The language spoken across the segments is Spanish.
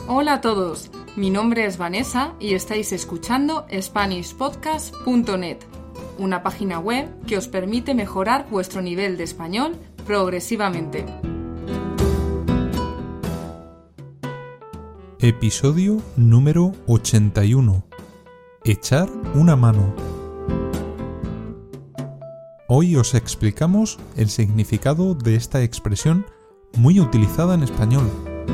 Hola a todos, mi nombre es Vanessa y estáis escuchando SpanishPodcast.net, una página web que os permite mejorar vuestro nivel de español progresivamente. Episodio número 81. Echar una mano. Hoy os explicamos el significado de esta expresión muy utilizada en español.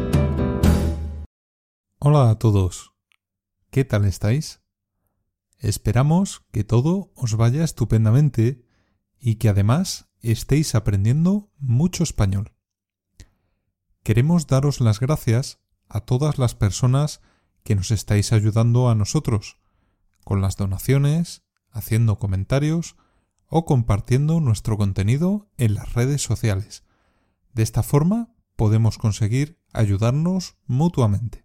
Hola a todos. ¿Qué tal estáis? Esperamos que todo os vaya estupendamente y que además estéis aprendiendo mucho español. Queremos daros las gracias a todas las personas que nos estáis ayudando a nosotros, con las donaciones, haciendo comentarios o compartiendo nuestro contenido en las redes sociales. De esta forma podemos conseguir ayudarnos mutuamente.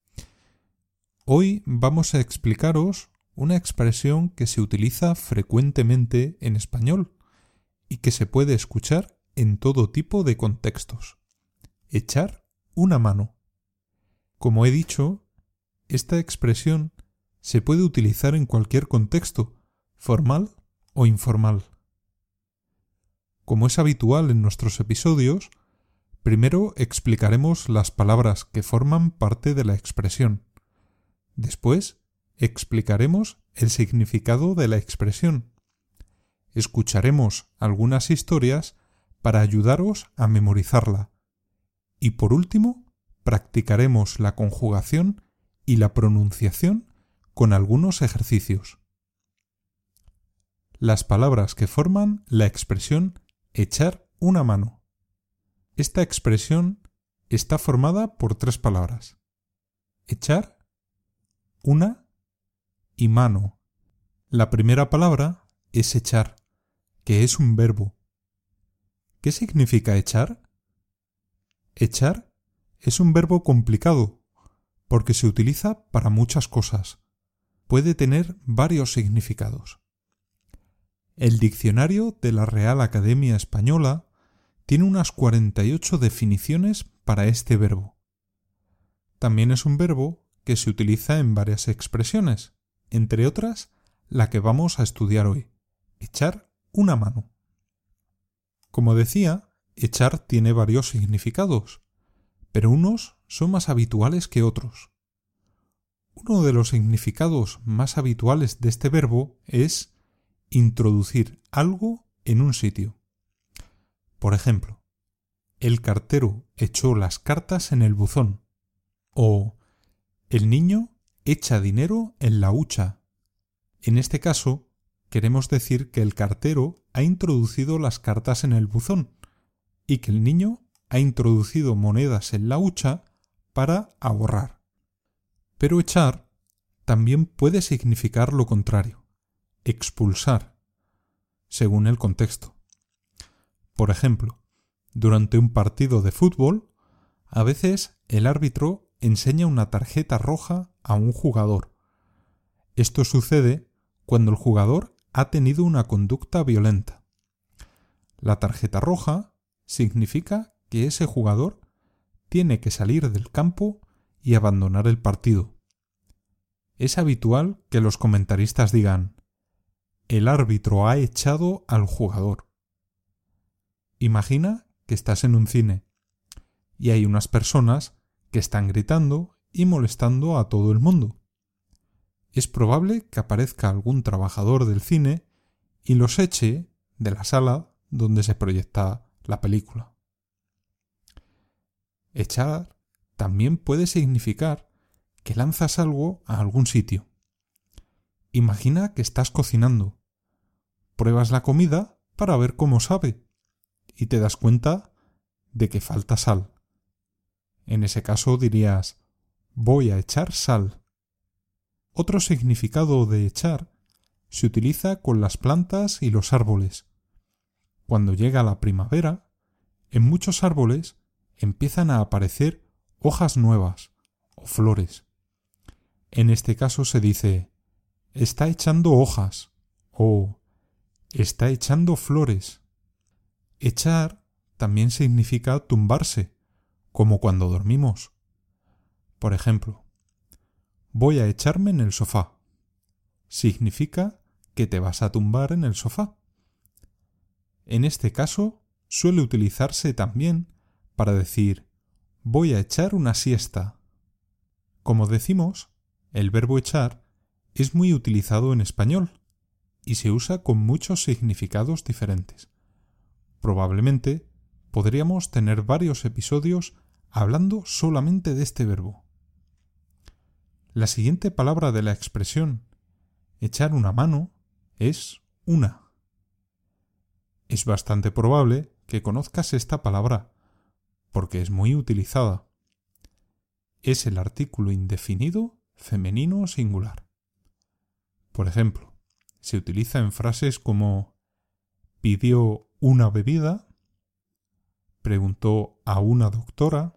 Hoy vamos a explicaros una expresión que se utiliza frecuentemente en español y que se puede escuchar en todo tipo de contextos. Echar una mano. Como he dicho, esta expresión se puede utilizar en cualquier contexto, formal o informal. Como es habitual en nuestros episodios, primero explicaremos las palabras que forman parte de la expresión. Después, explicaremos el significado de la expresión. Escucharemos algunas historias para ayudaros a memorizarla. Y por último, practicaremos la conjugación y la pronunciación con algunos ejercicios. Las palabras que forman la expresión echar una mano. Esta expresión está formada por tres palabras: echar, una y mano. La primera palabra es echar, que es un verbo. ¿Qué significa echar? Echar es un verbo complicado porque se utiliza para muchas cosas. Puede tener varios significados. El diccionario de la Real Academia Española tiene unas 48 definiciones para este verbo. También es un verbo que se utiliza en varias expresiones, entre otras la que vamos a estudiar hoy: echar una mano. Como decía, echar tiene varios significados, pero unos son más habituales que otros. Uno de los significados más habituales de este verbo es introducir algo en un sitio. Por ejemplo, el cartero echó las cartas en el buzón, o el niño echa dinero en la hucha. En este caso, queremos decir que el cartero ha introducido las cartas en el buzón y que el niño ha introducido monedas en la hucha para ahorrar. Pero echar también puede significar lo contrario: expulsar, según el contexto. Por ejemplo, durante un partido de fútbol, a veces el árbitro enseña una tarjeta roja a un jugador. Esto sucede cuando el jugador ha tenido una conducta violenta. La tarjeta roja significa que ese jugador tiene que salir del campo y abandonar el partido. Es habitual que los comentaristas digan: el árbitro ha echado al jugador. Imagina que estás en un cine y hay unas personas que están gritando y molestando a todo el mundo. Es probable que aparezca algún trabajador del cine y los eche de la sala donde se proyecta la película. Echar también puede significar que lanzas algo a algún sitio. Imagina que estás cocinando. Pruebas la comida para ver cómo sabe y te das cuenta de que falta sal. En ese caso dirías: voy a echar sal. Otro significado de echar se utiliza con las plantas y los árboles. Cuando llega la primavera, en muchos árboles empiezan a aparecer hojas nuevas o flores. En este caso se dice: está echando hojas o está echando flores. Echar también significa tumbarse, como cuando dormimos. Por ejemplo, voy a echarme en el sofá. Significa que te vas a tumbar en el sofá. En este caso, suele utilizarse también para decir voy a echar una siesta. Como decimos, el verbo echar es muy utilizado en español y se usa con muchos significados diferentes. Probablemente podríamos tener varios episodios hablando solamente de este verbo. La siguiente palabra de la expresión echar una mano es una. Es bastante probable que conozcas esta palabra, porque es muy utilizada. Es el artículo indefinido femenino singular. Por ejemplo, se utiliza en frases como pidió una bebida, preguntó a una doctora,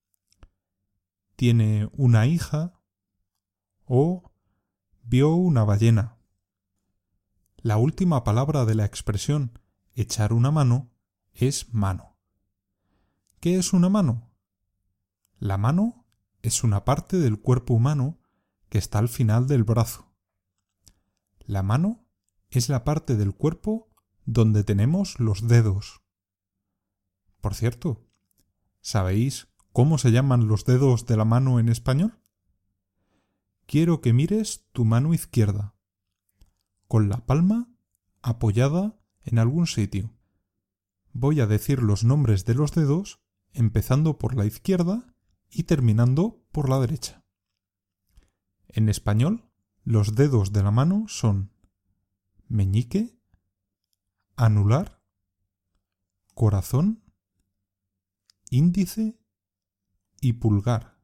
tiene una hija o vio una ballena. La última palabra de la expresión echar una mano es mano. ¿Qué es una mano? La mano es una parte del cuerpo humano que está al final del brazo. La mano es la parte del cuerpo donde tenemos los dedos. Por cierto, ¿sabéis cómo se llaman los dedos de la mano en español? Quiero que mires tu mano izquierda, con la palma apoyada en algún sitio. Voy a decir los nombres de los dedos empezando por la izquierda y terminando por la derecha. En español, los dedos de la mano son meñique, anular, corazón, índice y pulgar.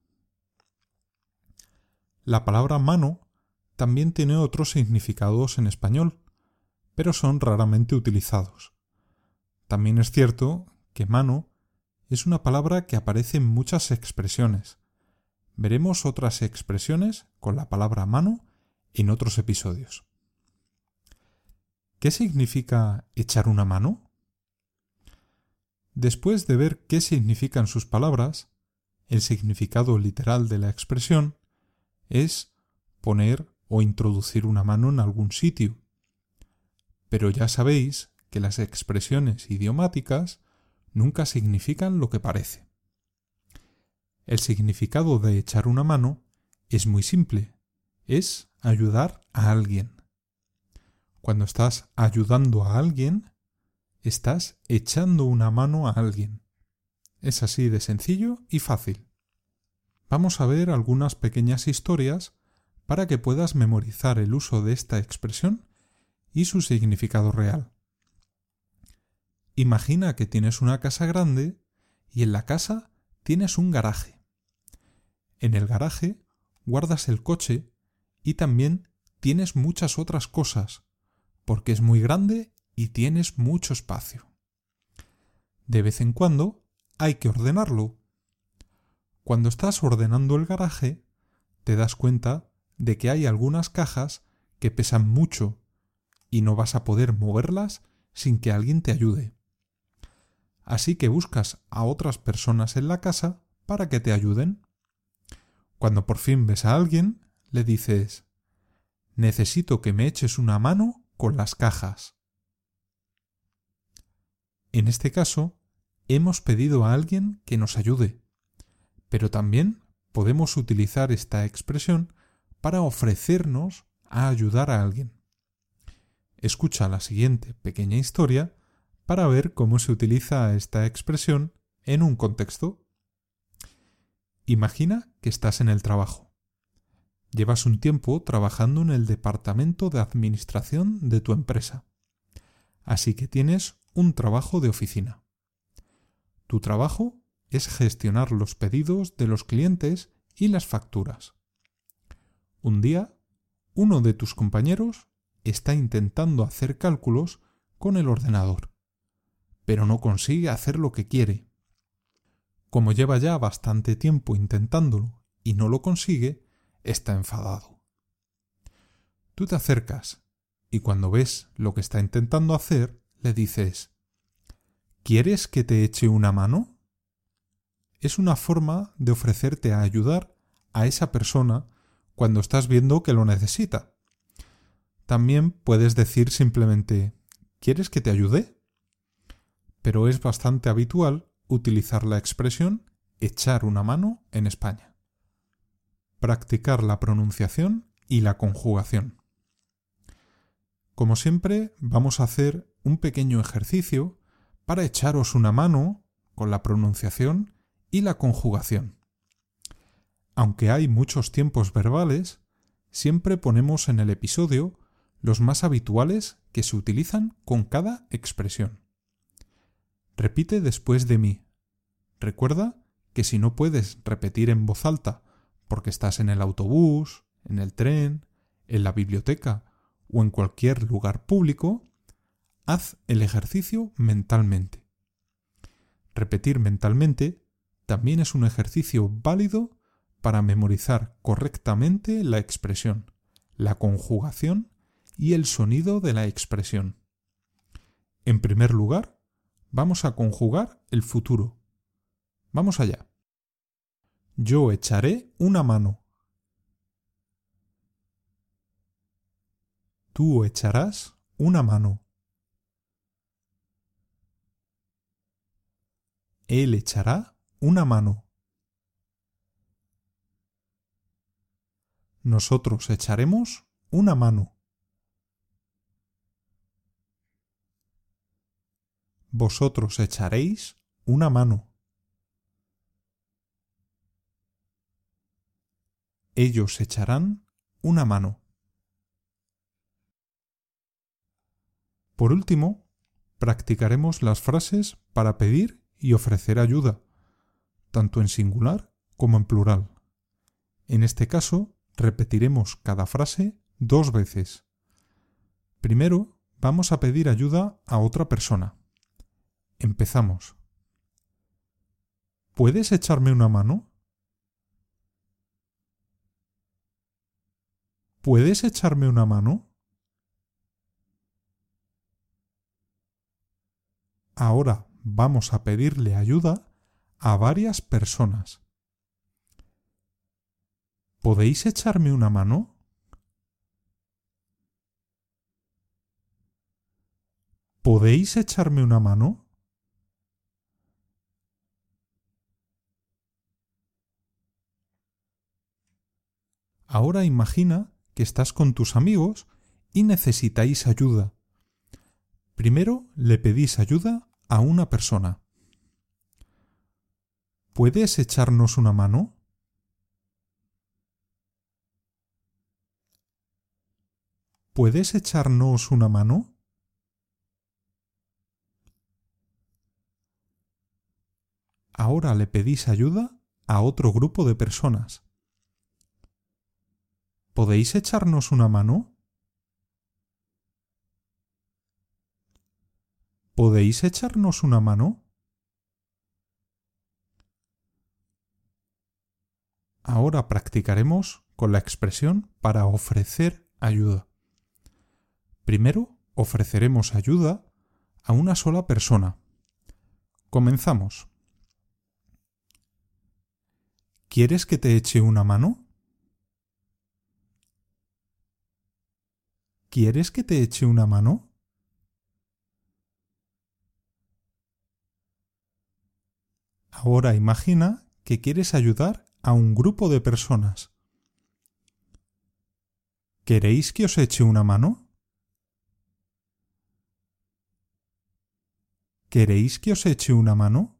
La palabra mano también tiene otros significados en español, pero son raramente utilizados. También es cierto que mano es una palabra que aparece en muchas expresiones. Veremos otras expresiones con la palabra mano en otros episodios. ¿Qué significa echar una mano? Después de ver qué significan sus palabras, el significado literal de la expresión es poner o introducir una mano en algún sitio. Pero ya sabéis que las expresiones idiomáticas nunca significan lo que parece. El significado de echar una mano es muy simple, es ayudar a alguien. Cuando estás ayudando a alguien, estás echando una mano a alguien. Es así de sencillo y fácil. Vamos a ver algunas pequeñas historias para que puedas memorizar el uso de esta expresión y su significado real. Imagina que tienes una casa grande y en la casa tienes un garaje. En el garaje guardas el coche y también tienes muchas otras cosas, porque es muy grande y tienes mucho espacio. De vez en cuando hay que ordenarlo. Cuando estás ordenando el garaje, te das cuenta de que hay algunas cajas que pesan mucho y no vas a poder moverlas sin que alguien te ayude. Así que buscas a otras personas en la casa para que te ayuden. Cuando por fin ves a alguien, le dices: necesito que me eches una mano con las cajas. En este caso, hemos pedido a alguien que nos ayude, pero también podemos utilizar esta expresión para ofrecernos a ayudar a alguien. Escucha la siguiente pequeña historia para ver cómo se utiliza esta expresión en un contexto. Imagina que estás en el trabajo. Llevas un tiempo trabajando en el departamento de administración de tu empresa, así que tienes un trabajo de oficina. Tu trabajo es gestionar los pedidos de los clientes y las facturas. Un día, uno de tus compañeros está intentando hacer cálculos con el ordenador, pero no consigue hacer lo que quiere. Como lleva ya bastante tiempo intentándolo y no lo consigue, está enfadado. Tú te acercas y cuando ves lo que está intentando hacer, le dices: ¿quieres que te eche una mano? Es una forma de ofrecerte a ayudar a esa persona cuando estás viendo que lo necesita. También puedes decir simplemente ¿quieres que te ayude? Pero es bastante habitual utilizar la expresión echar una mano en España. Practicar la pronunciación y la conjugación. Como siempre, vamos a hacer un pequeño ejercicio para echaros una mano con la pronunciación y la conjugación. Aunque hay muchos tiempos verbales, siempre ponemos en el episodio los más habituales que se utilizan con cada expresión. Repite después de mí. Recuerda que si no puedes repetir en voz alta porque estás en el autobús, en el tren, en la biblioteca o en cualquier lugar público, haz el ejercicio mentalmente. Repetir mentalmente también es un ejercicio válido para memorizar correctamente la expresión, la conjugación y el sonido de la expresión. En primer lugar, vamos a conjugar el futuro. Vamos allá. Yo echaré una mano. Tú echarás una mano. Él echará una mano. Nosotros echaremos una mano. Vosotros echaréis una mano. Ellos echarán una mano. Por último, practicaremos las frases para pedir y ofrecer ayuda, tanto en singular como en plural. En este caso, repetiremos cada frase 2 veces. Primero, vamos a pedir ayuda a otra persona. Empezamos. ¿Puedes echarme una mano? ¿Puedes echarme una mano? Ahora vamos a pedirle ayuda a varias personas. ¿Podéis echarme una mano? ¿Podéis echarme una mano? Ahora imagina que estás con tus amigos y necesitáis ayuda. Primero le pedís ayuda a una persona. ¿Puedes echarnos una mano? ¿Puedes echarnos una mano? Ahora le pedís ayuda a otro grupo de personas. ¿Podéis echarnos una mano? ¿Podéis echarnos una mano? Ahora practicaremos con la expresión para ofrecer ayuda. Primero ofreceremos ayuda a una sola persona. Comenzamos. ¿Quieres que te eche una mano? ¿Quieres que te eche una mano? Ahora imagina que quieres ayudar a un grupo de personas. ¿Queréis que os eche una mano? ¿Queréis que os eche una mano?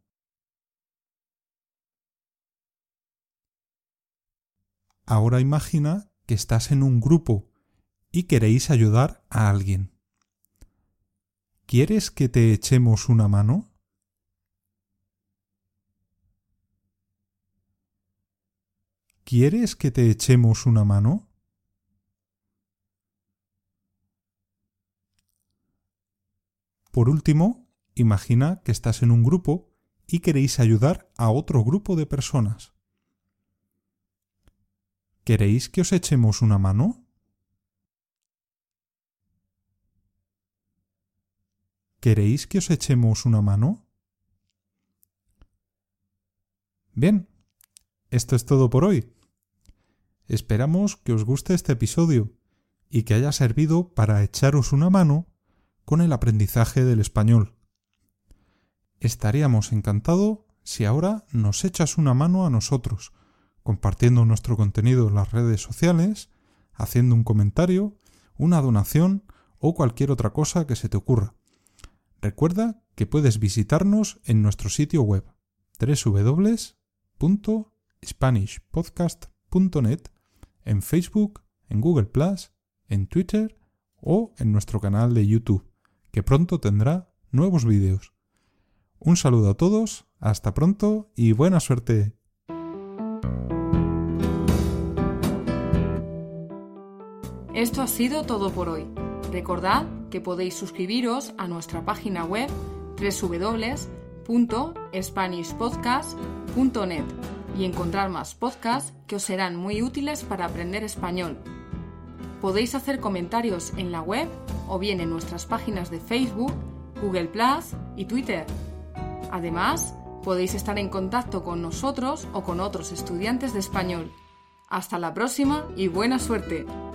Ahora imagina que estás en un grupo y queréis ayudar a alguien. ¿Quieres que te echemos una mano? ¿Quieres que te echemos una mano? Por último, imagina que estás en un grupo y queréis ayudar a otro grupo de personas. ¿Queréis que os echemos una mano? ¿Queréis que os echemos una mano? Bien, esto es todo por hoy. Esperamos que os guste este episodio y que haya servido para echaros una mano con el aprendizaje del español. Estaríamos encantados si ahora nos echas una mano a nosotros, compartiendo nuestro contenido en las redes sociales, haciendo un comentario, una donación o cualquier otra cosa que se te ocurra. Recuerda que puedes visitarnos en nuestro sitio web www.spanishpodcast.net, en Facebook, en Google+, en Twitter o en nuestro canal de YouTube, que pronto tendrá nuevos vídeos. Un saludo a todos, hasta pronto y buena suerte. Esto ha sido todo por hoy. Recordad que podéis suscribiros a nuestra página web www.spanishpodcast.net y encontrar más podcasts que os serán muy útiles para aprender español. Podéis hacer comentarios en la web o bien en nuestras páginas de Facebook, Google+ y Twitter. Además, podéis estar en contacto con nosotros o con otros estudiantes de español. Hasta la próxima y buena suerte.